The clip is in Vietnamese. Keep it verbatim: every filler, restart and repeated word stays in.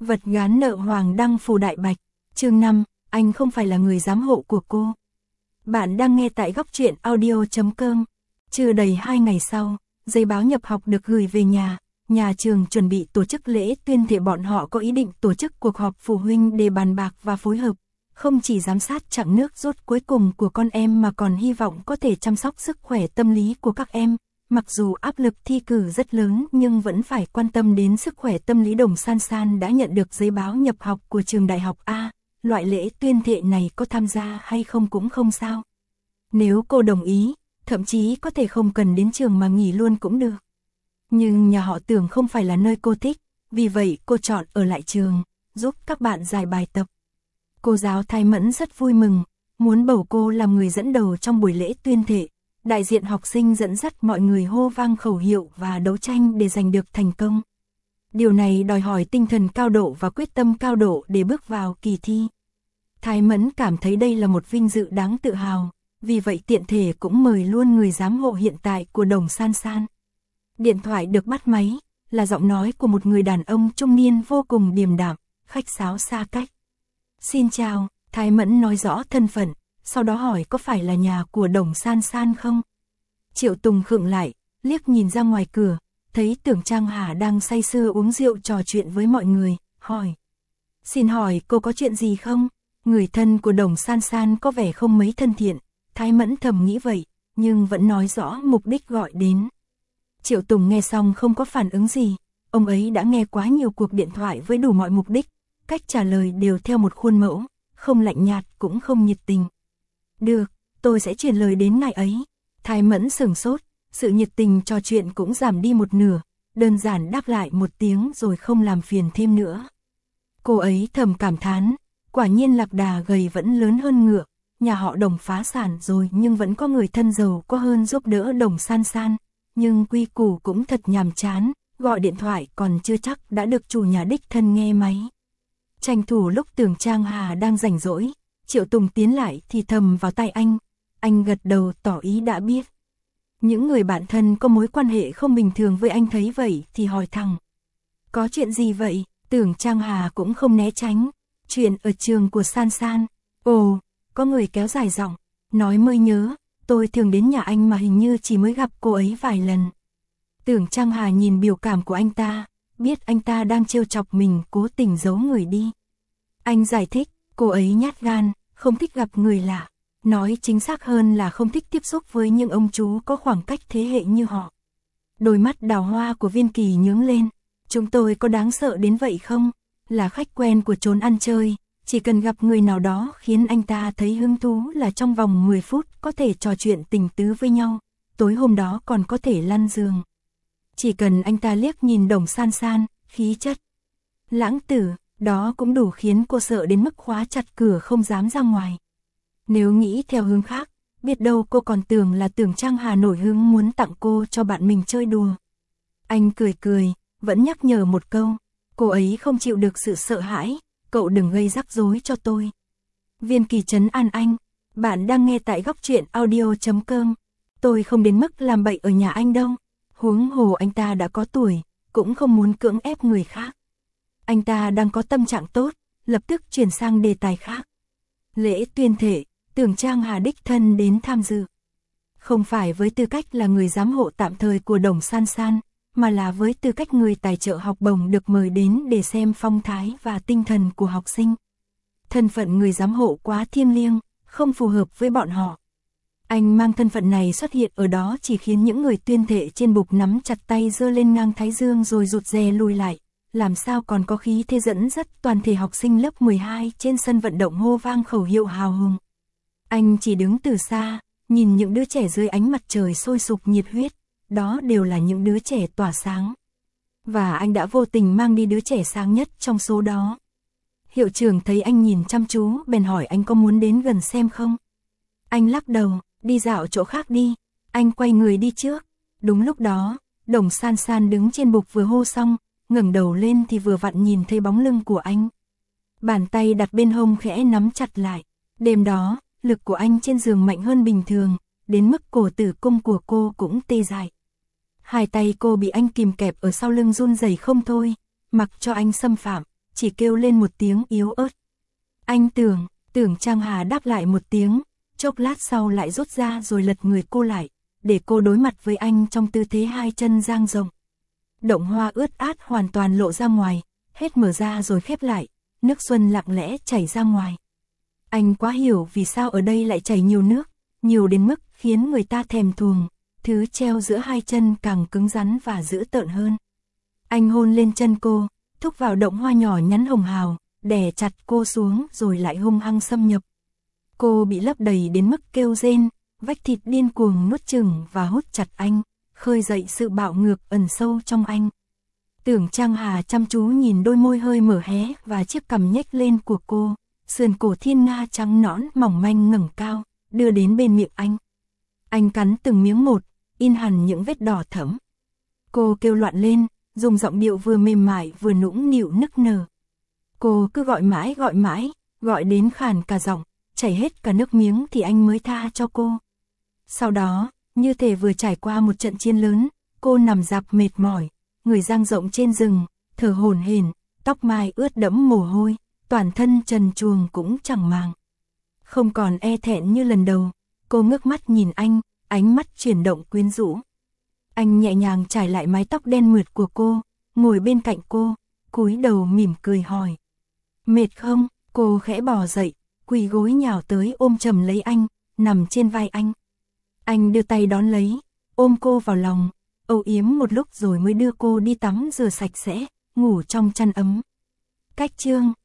Vật gán nợ Hoàng Đăng Phù Đại Bạch, chương năm, anh không phải là người giám hộ của cô. Bạn đang nghe tại góc truyện audio chấm com. Chưa đầy hai ngày sau, giấy báo nhập học được gửi về nhà, nhà trường chuẩn bị tổ chức lễ tuyên thệ. Bọn họ có ý định tổ chức cuộc họp phụ huynh để bàn bạc và phối hợp, không chỉ giám sát chặng nước rút cuối cùng của con em mà còn hy vọng có thể chăm sóc sức khỏe tâm lý của các em. Mặc dù áp lực thi cử rất lớn nhưng vẫn phải quan tâm đến sức khỏe tâm lý. Đồng San San đã nhận được giấy báo nhập học của trường đại học A, loại lễ tuyên thệ này có tham gia hay không cũng không sao. Nếu cô đồng ý, thậm chí có thể không cần đến trường mà nghỉ luôn cũng được. Nhưng nhà họ Tưởng không phải là nơi cô thích, vì vậy cô chọn ở lại trường, giúp các bạn giải bài tập. Cô giáo Thái Mẫn rất vui mừng, muốn bầu cô làm người dẫn đầu trong buổi lễ tuyên thệ. Đại diện học sinh dẫn dắt mọi người hô vang khẩu hiệu và đấu tranh để giành được thành công. Điều này đòi hỏi tinh thần cao độ và quyết tâm cao độ để bước vào kỳ thi. Thái Mẫn cảm thấy đây là một vinh dự đáng tự hào, vì vậy tiện thể cũng mời luôn người giám hộ hiện tại của Đồng San San. Điện thoại được bắt máy, là giọng nói của một người đàn ông trung niên vô cùng điềm đạm, khách sáo xa cách. Xin chào, Thái Mẫn nói rõ thân phận, sau đó hỏi có phải là nhà của Đồng San San không? Triệu Tùng khựng lại, liếc nhìn ra ngoài cửa, thấy Tưởng Trang Hà đang say sưa uống rượu trò chuyện với mọi người, hỏi. Xin hỏi cô có chuyện gì không? Người thân của Đồng San San có vẻ không mấy thân thiện, Thái Mẫn thầm nghĩ vậy, nhưng vẫn nói rõ mục đích gọi đến. Triệu Tùng nghe xong không có phản ứng gì, ông ấy đã nghe quá nhiều cuộc điện thoại với đủ mọi mục đích, cách trả lời đều theo một khuôn mẫu, không lạnh nhạt cũng không nhiệt tình. Được, tôi sẽ truyền lời đến ngài ấy. Thái Mẫn sửng sốt, sự nhiệt tình trò chuyện cũng giảm đi một nửa, đơn giản đáp lại một tiếng rồi không làm phiền thêm nữa. Cô ấy thầm cảm thán, quả nhiên lạc đà gầy vẫn lớn hơn ngựa, nhà họ Đồng phá sản rồi nhưng vẫn có người thân giàu có hơn giúp đỡ Đồng San San, nhưng quy củ cũng thật nhàm chán, gọi điện thoại còn chưa chắc đã được chủ nhà đích thân nghe máy. Tranh thủ lúc Tưởng Trang Hà đang rảnh rỗi, Triệu Tùng tiến lại thì thầm vào tai anh, anh gật đầu tỏ ý đã biết. Những người bạn thân có mối quan hệ không bình thường với anh thấy vậy thì hỏi thẳng. Có chuyện gì vậy? Tưởng Trang Hà cũng không né tránh. Chuyện ở trường của San San. Ồ, có người kéo dài giọng, nói mới nhớ, tôi thường đến nhà anh mà hình như chỉ mới gặp cô ấy vài lần. Tưởng Trang Hà nhìn biểu cảm của anh ta, biết anh ta đang trêu chọc mình cố tình giấu người đi. Anh giải thích, cô ấy nhát gan, không thích gặp người lạ. Nói chính xác hơn là không thích tiếp xúc với những ông chú có khoảng cách thế hệ như họ. Đôi mắt đào hoa của Viên Kỳ nhướng lên. Chúng tôi có đáng sợ đến vậy không? Là khách quen của chốn ăn chơi, chỉ cần gặp người nào đó khiến anh ta thấy hứng thú là trong vòng mười phút có thể trò chuyện tình tứ với nhau, tối hôm đó còn có thể lăn giường. Chỉ cần anh ta liếc nhìn Đồng San San, khí chất lãng tử, đó cũng đủ khiến cô sợ đến mức khóa chặt cửa không dám ra ngoài. Nếu nghĩ theo hướng khác, biết đâu cô còn tưởng là Tưởng Trang Hà nổi hứng muốn tặng cô cho bạn mình chơi đùa. Anh cười cười, vẫn nhắc nhở một câu, cô ấy không chịu được sự sợ hãi, cậu đừng gây rắc rối cho tôi. Viên Kỳ trấn an anh, bạn đang nghe tại góc truyện audio chấm com, tôi không đến mức làm bậy ở nhà anh đâu, huống hồ anh ta đã có tuổi, cũng không muốn cưỡng ép người khác. Anh ta đang có tâm trạng tốt, lập tức chuyển sang đề tài khác. Lễ tuyên thệ, Tưởng Trang Hà đích thân đến tham dự. Không phải với tư cách là người giám hộ tạm thời của Đồng San San, mà là với tư cách người tài trợ học bổng được mời đến để xem phong thái và tinh thần của học sinh. Thân phận người giám hộ quá thiêng liêng, không phù hợp với bọn họ. Anh mang thân phận này xuất hiện ở đó chỉ khiến những người tuyên thệ trên bục nắm chặt tay giơ lên ngang thái dương rồi rụt rè lùi lại. Làm sao còn có khí thế dẫn dắt toàn thể học sinh lớp mười hai trên sân vận động hô vang khẩu hiệu hào hùng. Anh chỉ đứng từ xa, nhìn những đứa trẻ dưới ánh mặt trời sôi sục nhiệt huyết, đó đều là những đứa trẻ tỏa sáng. Và anh đã vô tình mang đi đứa trẻ sáng nhất trong số đó. Hiệu trưởng thấy anh nhìn chăm chú, bèn hỏi anh có muốn đến gần xem không? Anh lắc đầu, đi dạo chỗ khác đi, anh quay người đi trước. Đúng lúc đó, Đồng San San đứng trên bục vừa hô xong, ngẩng đầu lên thì vừa vặn nhìn thấy bóng lưng của anh. Bàn tay đặt bên hông khẽ nắm chặt lại. Đêm đó, lực của anh trên giường mạnh hơn bình thường, đến mức cổ tử cung của cô cũng tê dại. Hai tay cô bị anh kìm kẹp ở sau lưng run rẩy không thôi, mặc cho anh xâm phạm, chỉ kêu lên một tiếng yếu ớt. Anh Tưởng, Tưởng Trang Hà đáp lại một tiếng, chốc lát sau lại rút ra rồi lật người cô lại, để cô đối mặt với anh trong tư thế hai chân dang rộng. Động hoa ướt át hoàn toàn lộ ra ngoài, hết mở ra rồi khép lại, nước xuân lặng lẽ chảy ra ngoài. Anh quá hiểu vì sao ở đây lại chảy nhiều nước, nhiều đến mức khiến người ta thèm thuồng, thứ treo giữa hai chân càng cứng rắn và dữ tợn hơn. Anh hôn lên chân cô, thúc vào động hoa nhỏ nhắn hồng hào, đè chặt cô xuống rồi lại hung hăng xâm nhập. Cô bị lấp đầy đến mức kêu rên, vách thịt điên cuồng nuốt chửng và hút chặt anh, khơi dậy sự bạo ngược ẩn sâu trong anh. Tưởng Trang Hà chăm chú nhìn đôi môi hơi mở hé và chiếc cằm nhếch lên của cô, sườn cổ thiên nga trắng nõn mỏng manh ngẩng cao, đưa đến bên miệng anh. Anh cắn từng miếng một, in hẳn những vết đỏ thẫm. Cô kêu loạn lên, dùng giọng điệu vừa mềm mại vừa nũng nịu nức nở. Cô cứ gọi mãi gọi mãi, gọi đến khàn cả giọng, chảy hết cả nước miếng thì anh mới tha cho cô. Sau đó, như thể vừa trải qua một trận chiến lớn, cô nằm rạp mệt mỏi, người dang rộng trên rừng, thở hổn hển, tóc mai ướt đẫm mồ hôi, toàn thân trần truồng cũng chẳng màng. Không còn e thẹn như lần đầu, cô ngước mắt nhìn anh, ánh mắt chuyển động quyến rũ. Anh nhẹ nhàng trải lại mái tóc đen mượt của cô, ngồi bên cạnh cô, cúi đầu mỉm cười hỏi. Mệt không? Cô khẽ bò dậy, quỳ gối nhào tới ôm chầm lấy anh, nằm trên vai anh. Anh đưa tay đón lấy, ôm cô vào lòng, âu yếm một lúc rồi mới đưa cô đi tắm rửa sạch sẽ, ngủ trong chăn ấm. Cách chương